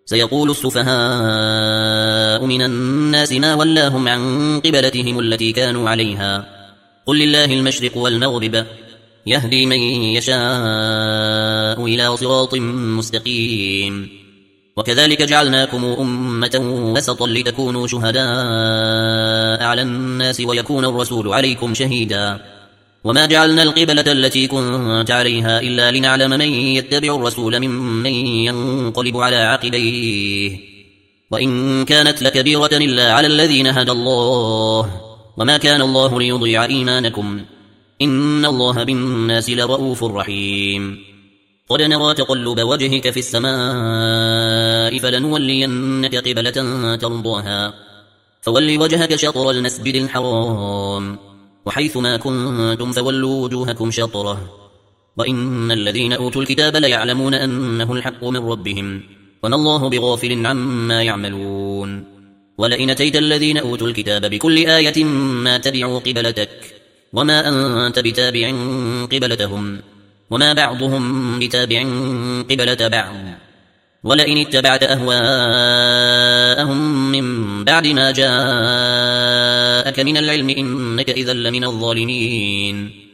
سيقول السفهاء من الناس ما ولاهم عن قبلتهم التي كانوا عليها قل لله المشرق والمغرب يهدي من يشاء إلى صراط مستقيم وكذلك جعلناكم أمة وسطا لتكونوا شهداء على الناس ويكون الرسول عليكم شهيدا وما جعلنا القبلة التي كنت عليها إلا لنعلم من يتبع الرسول ممن ينقلب على عقبيه وإن كانت لكبيرة إلا على الذين هدى الله وما كان الله ليضيع إيمانكم إن الله بالناس لرؤوف رحيم قد نرى تقلب وجهك في السماء فلنولينك قبلة ترضاها فول وجهك شطر المسجد الحرام وحيث ما كنتم فولوا وجوهكم شطره وإن الذين أوتوا الكتاب ليعلمون أنه الحق من ربهم وما الله بغافل عما يعملون ولئن أتيت الذين أوتوا الكتاب بكل آية ما تبعوا قبلتك وما أنت بتابع قبلتهم وما بعضهم بتابع قبلة بعض ولئن اتبعت أهواءهم من بعد ما جاءك من العلم إنك إذا لمن الظالمين